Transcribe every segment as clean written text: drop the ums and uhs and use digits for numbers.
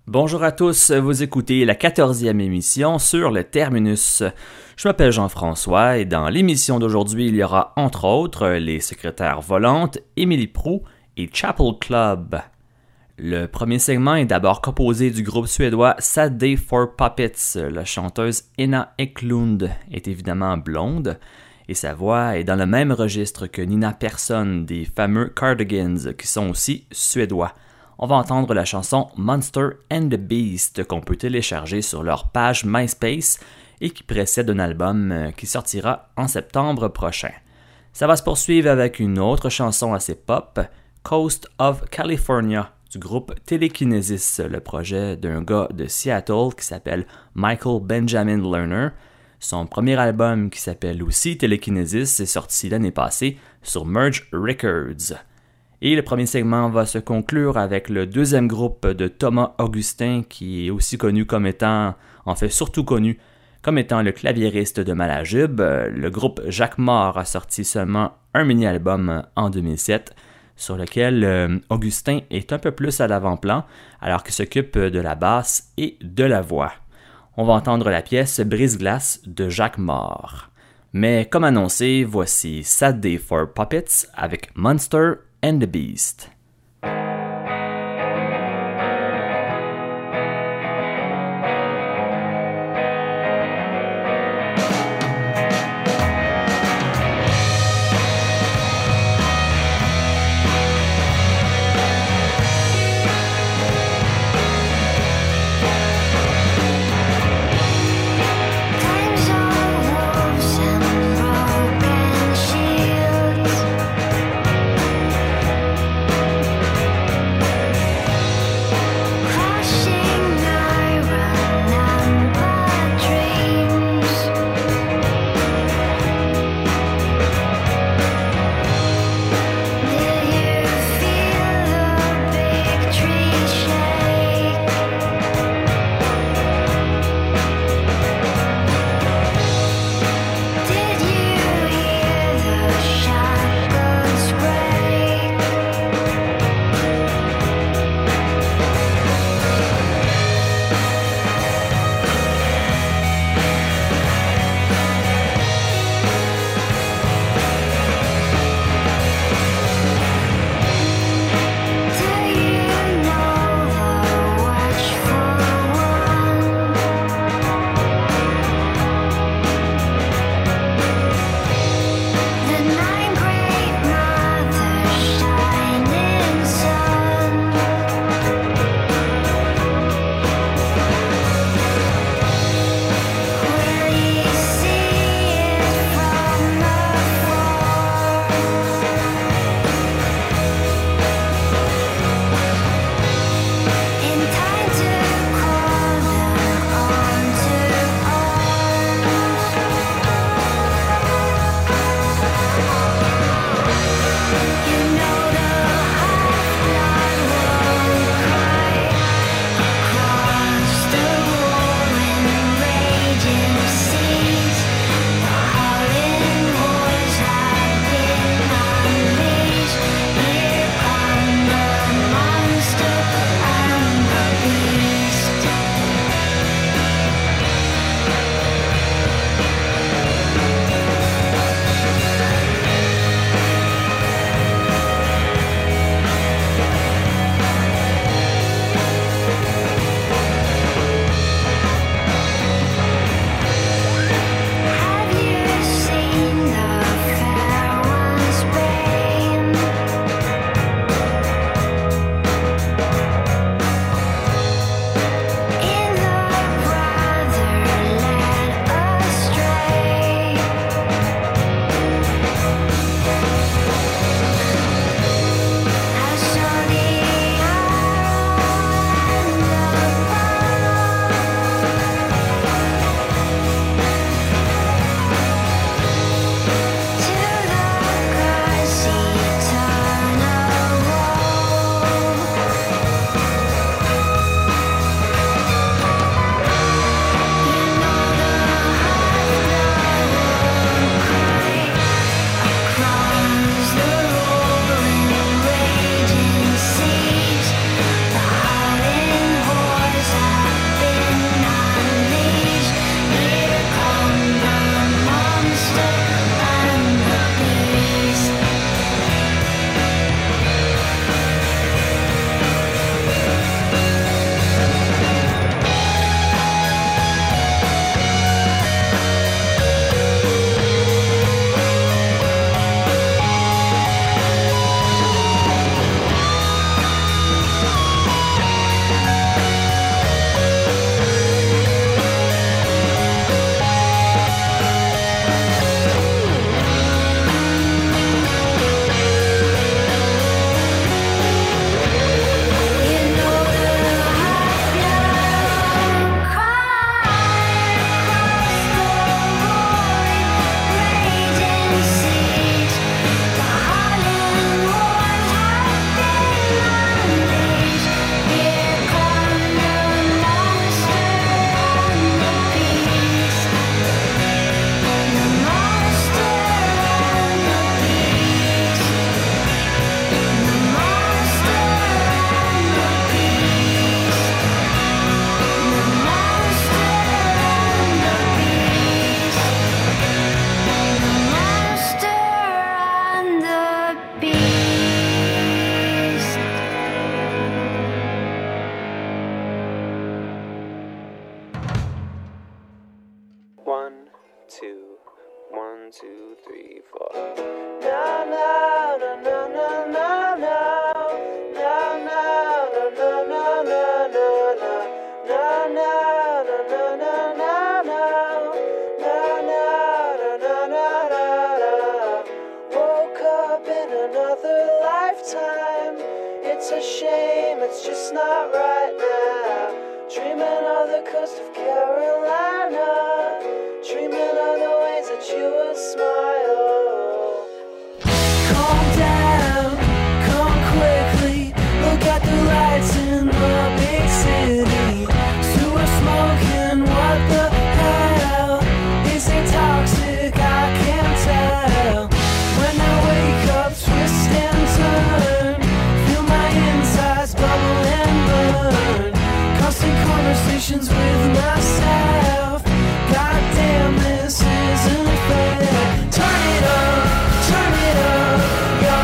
Bonjour à tous, vous écoutez la 14e émission sur le Terminus. Je m'appelle Jean-François et dans l'émission d'aujourd'hui, il y aura entre autres les secrétaires volantes, Émilie Proulx et Chapel Club. Le premier segment est d'abord composé du groupe suédois Sad Day for Puppets. La chanteuse Enna Eklund est évidemment blonde et sa voix est dans le même registre que Nina Persson des fameux Cardigans qui sont aussi suédois. On va entendre la chanson Monster and the Beast qu'on peut télécharger sur leur page MySpace et qui précède un album qui sortira en septembre prochain. Ça va se poursuivre avec une autre chanson assez pop, Coast of California, du groupe Telekinesis, le projet d'un gars de Seattle qui s'appelle Michael Benjamin Lerner. Son premier album, qui s'appelle aussi Telekinesis, est sorti l'année passée sur Merge Records. Et le premier segment va se conclure avec le deuxième groupe de Thomas Augustin, qui est aussi connu comme étant, en fait surtout connu, comme étant le claviériste de Malajube. Le groupe Jacques Mort a sorti seulement un mini-album en 2007, sur lequel Augustin est un peu plus à l'avant-plan, alors qu'il s'occupe de la basse et de la voix. On va entendre la pièce Brise-glace de Jacques Mort. Mais comme annoncé, voici Sad Day for Puppets avec Monster and the Beast. Times are wolves and broken shields. two, 1, 2, 3, 4. Na na na na na na na na na na na na na na na na na na. Woke up in another lifetime. It's a shame, it's just not right now. Dreaming of the coast of Carolina, dreaming of the ways that you would smile. Calm down, come quickly, look at the lights in the big city. Sewer smoking, what the hell? Is it toxic? I can't tell. When I wake up, twist and turn, feel my insides bubble and burn. Constant conversations with myself. God damn, this isn't fair. Turn it up, yo,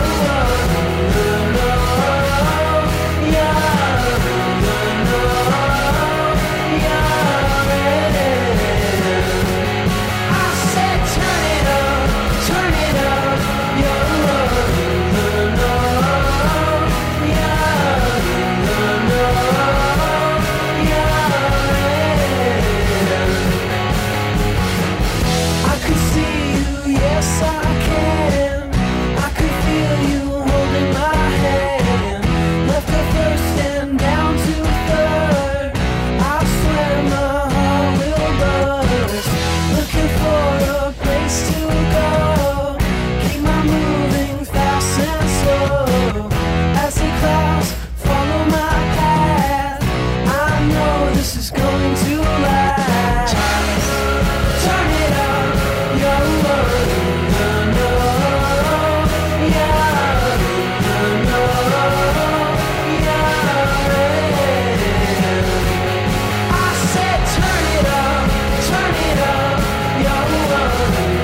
I said turn it up, yo, I could see you, yes I can. I could feel you holding my hand. Left the first and down to third. I swear my heart will burst. Looking for a place to go. Keep my moving fast and slow. As the clouds follow my path, I know this is going to last. Turn it up, yo, I said turn it up, yo,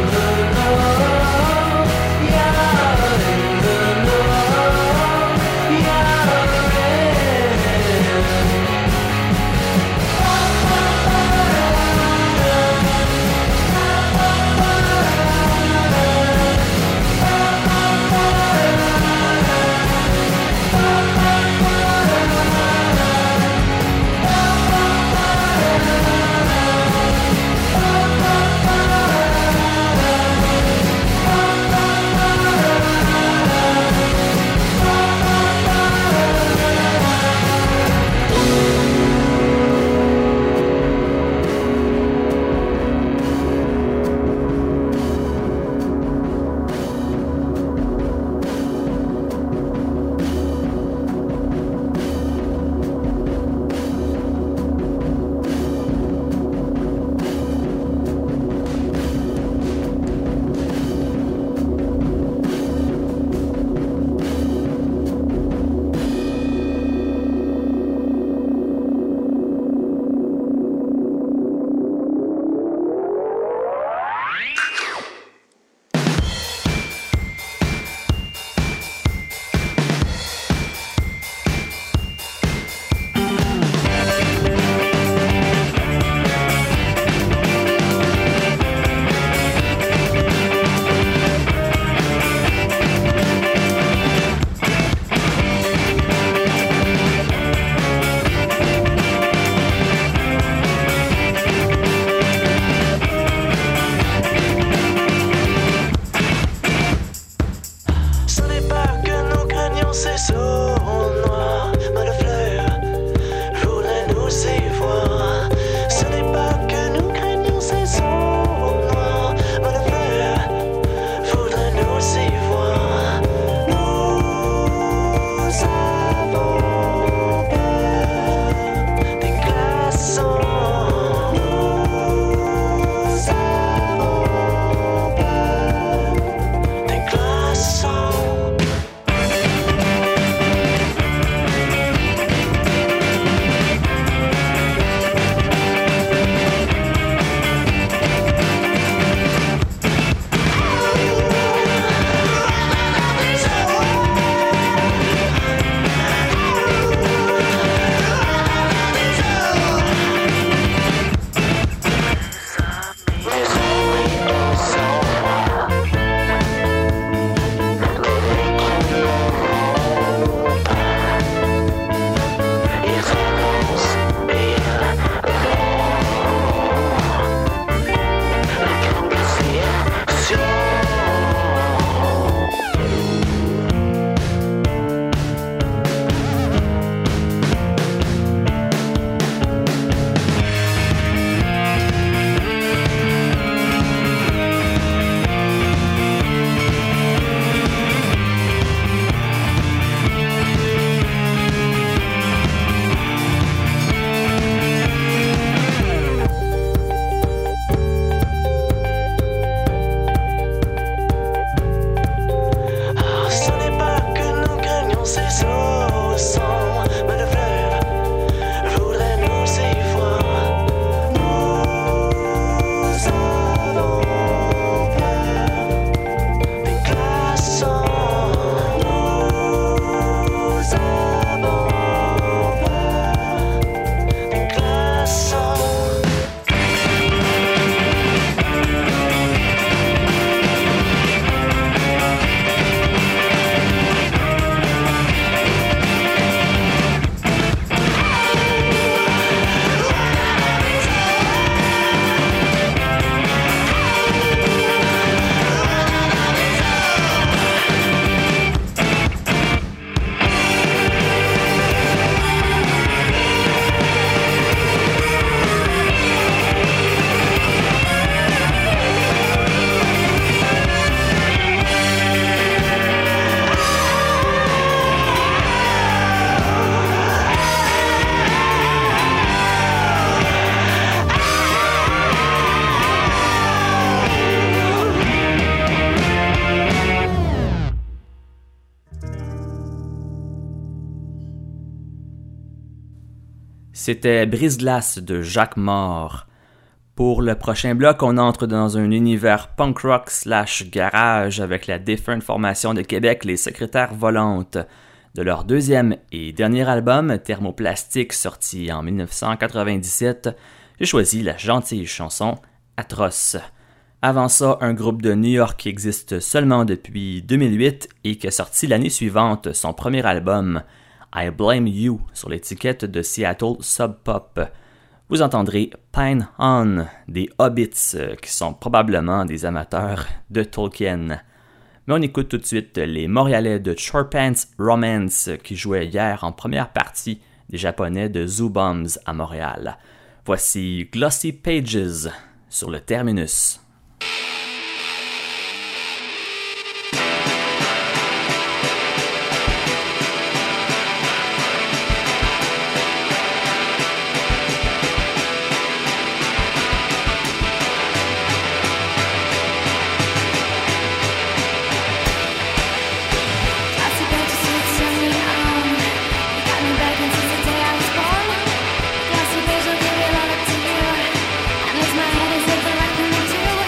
C'était Brise-glace de Jacques Mort. Pour le prochain bloc, on entre dans un univers punk rock / garage avec la défunte formation de Québec, les Secrétaires volantes. De leur deuxième et dernier album, Thermoplastique, sorti en 1997, j'ai choisi la gentille chanson Atroce. Avant ça, un groupe de New York qui existe seulement depuis 2008 et qui a sorti l'année suivante son premier album, I Blame You, sur l'étiquette de Seattle Sub Pop. Vous entendrez Pine On, des Hobbits, qui sont probablement des amateurs de Tolkien. Mais on écoute tout de suite les Montréalais de Chorpants Romance qui jouaient hier en première partie des Japonais de Zoo Bombs à Montréal. Voici Glossy Pages sur le terminus. My head is like the right thing to do.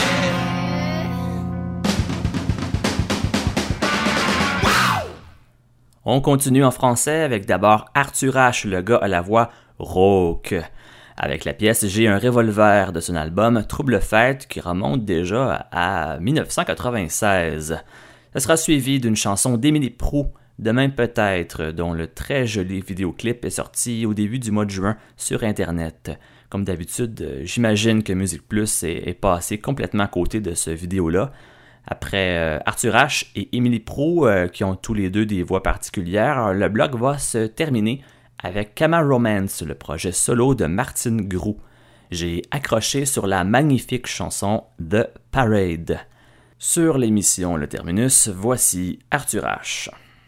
On continue en français avec d'abord Arthur H, le gars à la voix rauque. Avec la pièce J'ai un revolver de son album Trouble Fête qui remonte déjà à 1996. Ce sera suivi d'une chanson d'Émilie Proulx, Demain peut-être, dont le très joli vidéoclip est sorti au début du mois de juin sur Internet. Comme d'habitude, j'imagine que Musique Plus est passé complètement à côté de ce vidéo-là. Après Arthur H et Émilie Proulx, qui ont tous les deux des voix particulières, le bloc va se terminer avec Kama Romance, le projet solo de Martine Groux. J'ai accroché sur la magnifique chanson The Parade. Sur l'émission Le Terminus, voici Arthur H.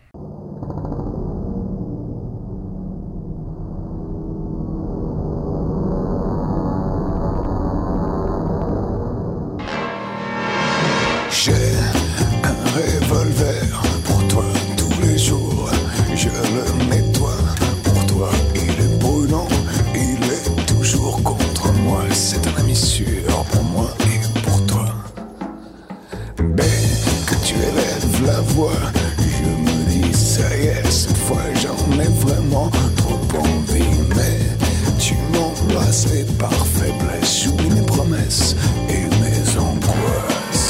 J'ai un revolver pour toi tous les jours, je le nettoie pour toi, il est brûlant, il est toujours contre moi, c'est un ami sûr pour moi et pour toi. Dès que tu élèves la voix, je me dis ça y est, cette fois j'en ai vraiment trop envie, mais tu m'embrasses et par faiblesse, j'oublie mes promesses et mes angoisses.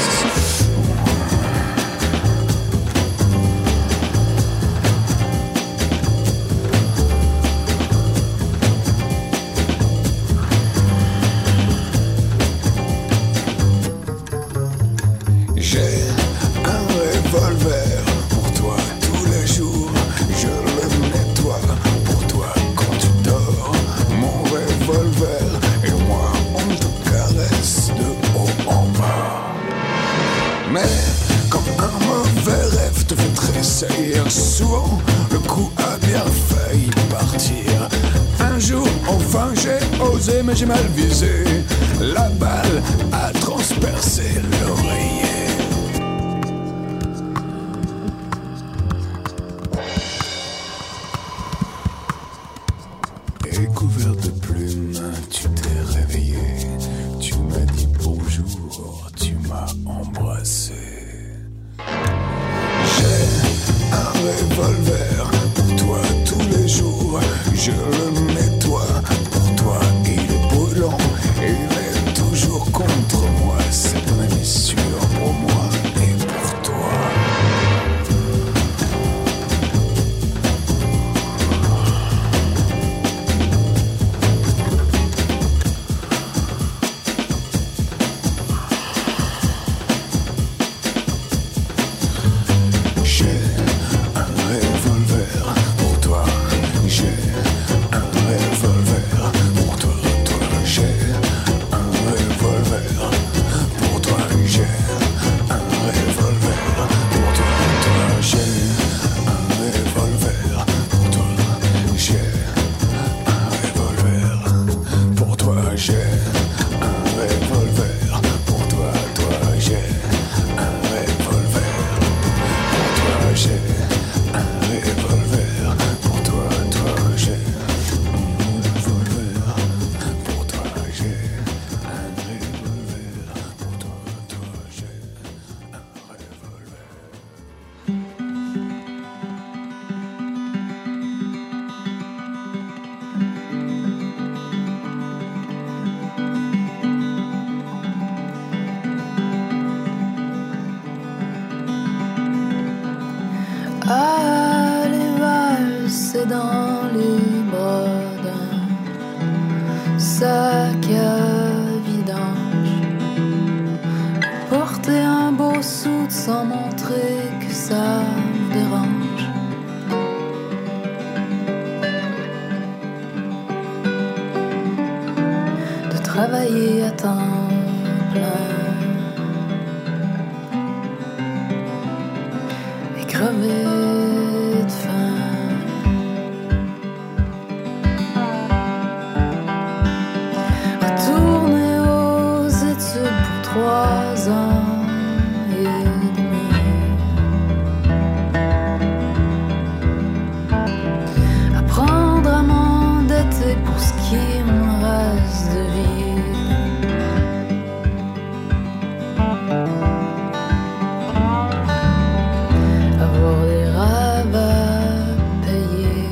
Souvent, le coup a bien failli partir. Un jour, enfin, j'ai osé, mais j'ai mal visé. La balle a transpercé l'oreiller. Et couvert de plumes, tu t'es réveillé. Tu m'as dit bonjour, tu m'as embrassé. Un revolver pour toi tous les jours, je le nettoie pour toi, il est brûlant, il est toujours contre moi, c'est un ami sûr pour moi et pour toi. sac à vidange. Porter un beau soude sans montrer que ça me dérange. De travailler à temps plein et crever de faim. Retourner aux études pour 3 ans et demi. Apprendre à m'endetter pour ce qui me reste de vie. Avoir des rêves à payer.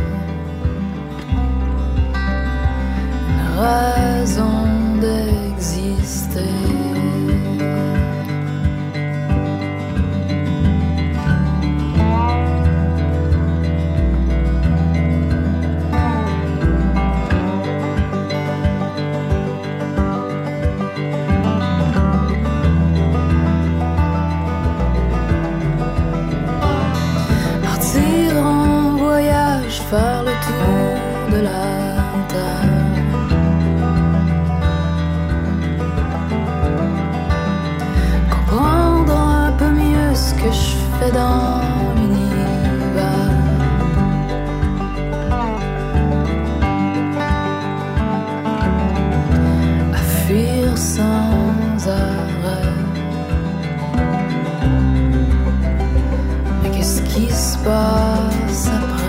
Une raison d'exister. Partir en voyage, faire le tour de la terre. Comprendre un peu mieux ce que je fais dans l'univers. À fuir sans arrêt. Mais qu'est-ce qui se passe après?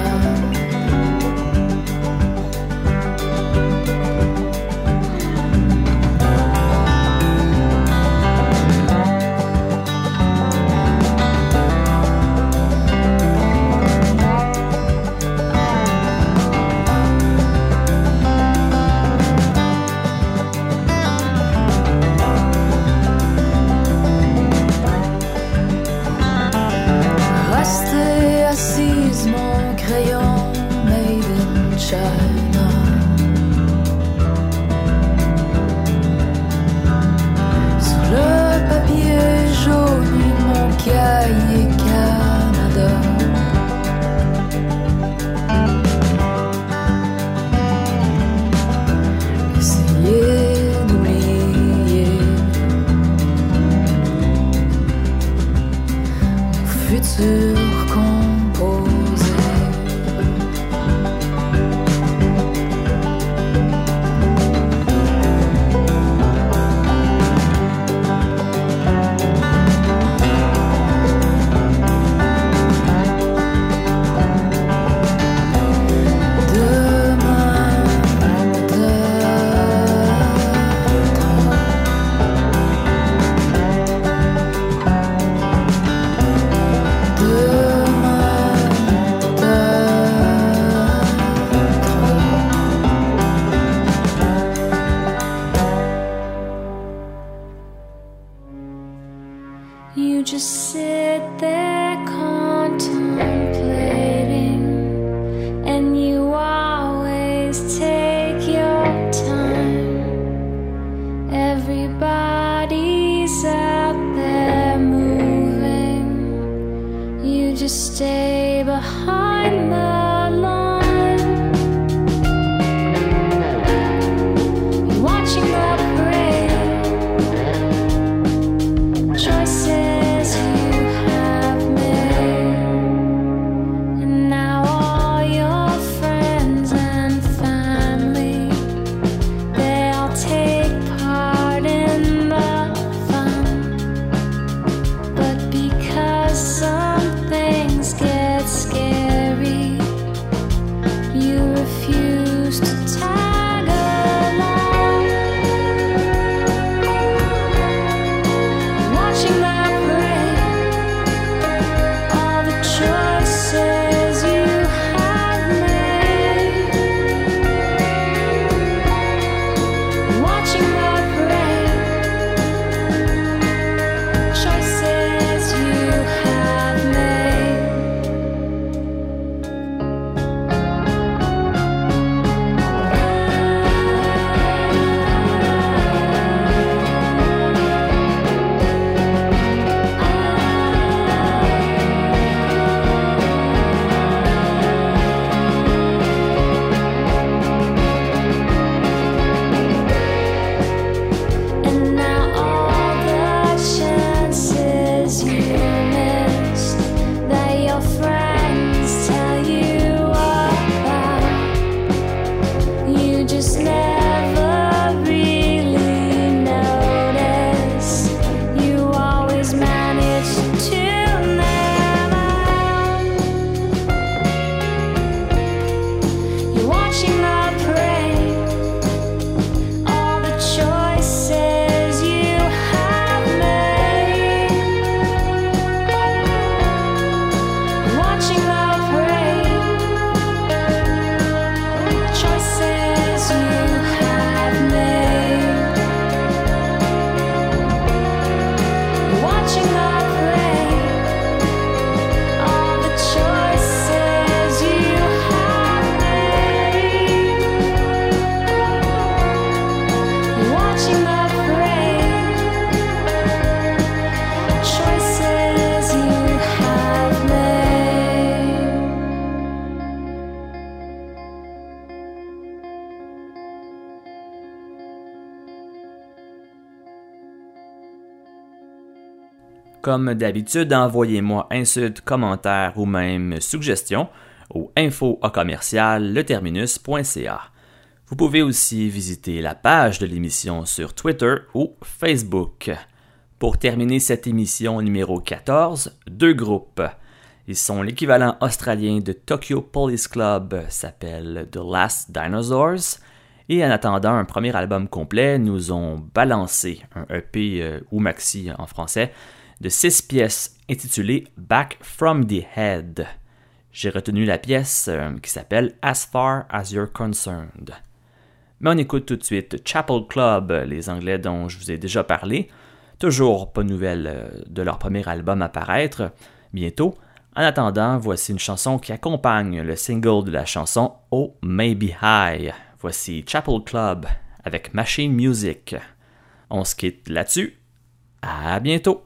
Comme d'habitude, envoyez-moi insultes, commentaires ou même suggestions au info@leterminus.ca. Vous pouvez aussi visiter la page de l'émission sur Twitter ou Facebook. Pour terminer cette émission numéro 14, 2 groupes. Ils sont l'équivalent australien de Tokyo Police Club, s'appelle The Last Dinosaurs. Et en attendant un premier album complet, nous ont balancé un EP ou maxi en français de 6 pièces intitulées Back from the Head. J'ai retenu la pièce qui s'appelle As Far as You're Concerned. Mais on écoute tout de suite Chapel Club, les Anglais dont je vous ai déjà parlé. Toujours pas de nouvelles de leur premier album à paraître bientôt. En attendant, voici une chanson qui accompagne le single de la chanson Oh Maybe High. Voici Chapel Club avec Machine Music. On se quitte là-dessus. À bientôt!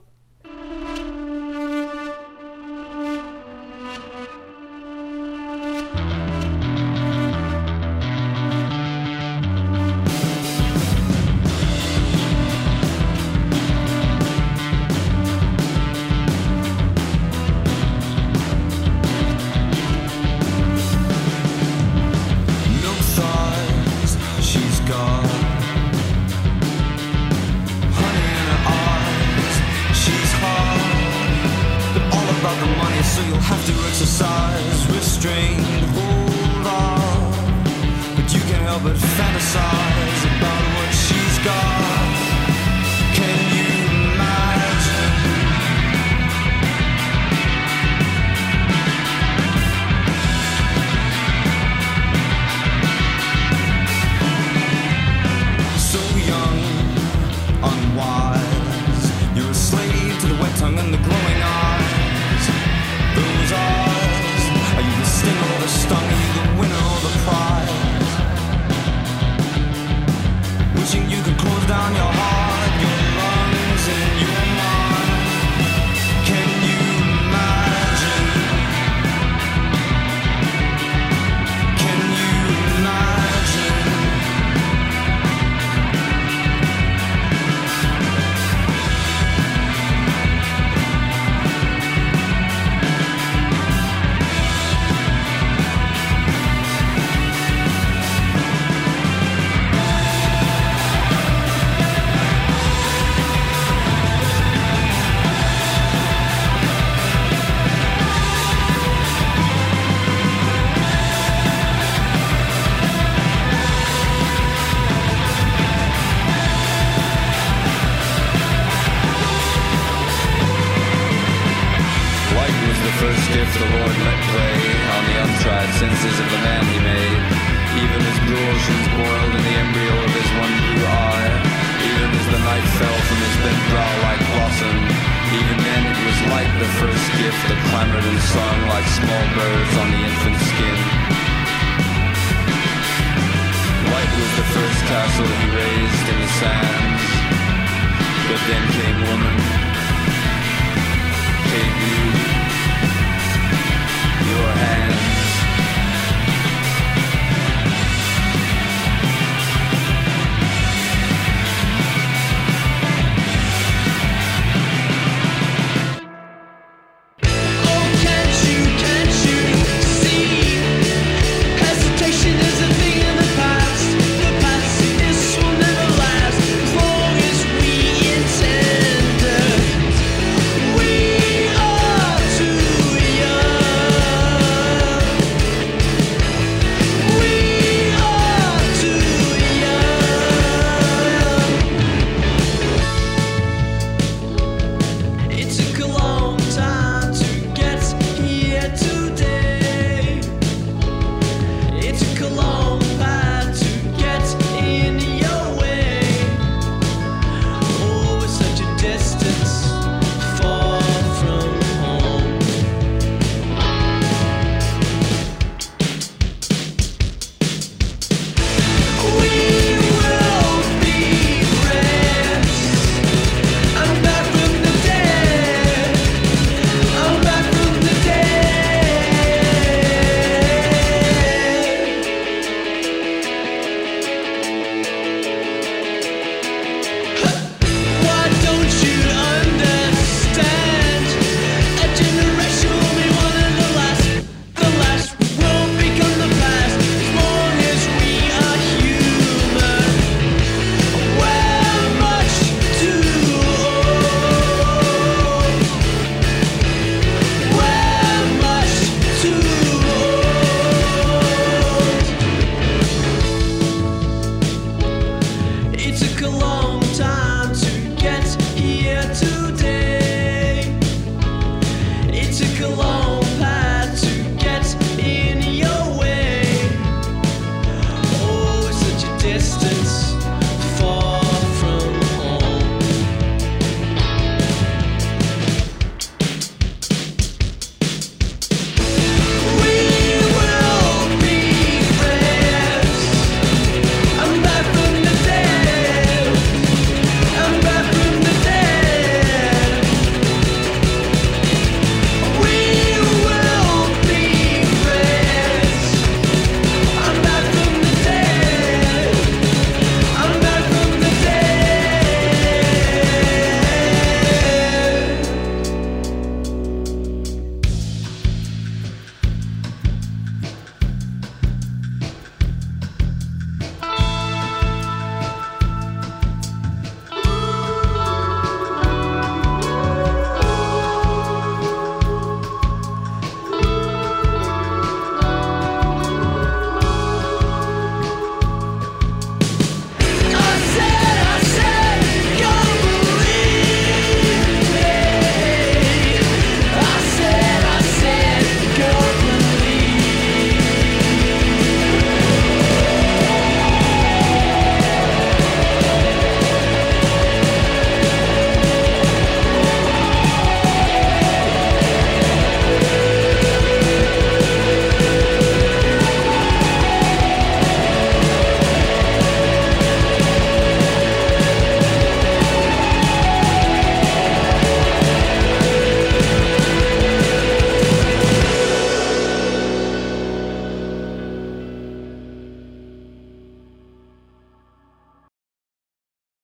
Castle he raised in the sands, but then came woman.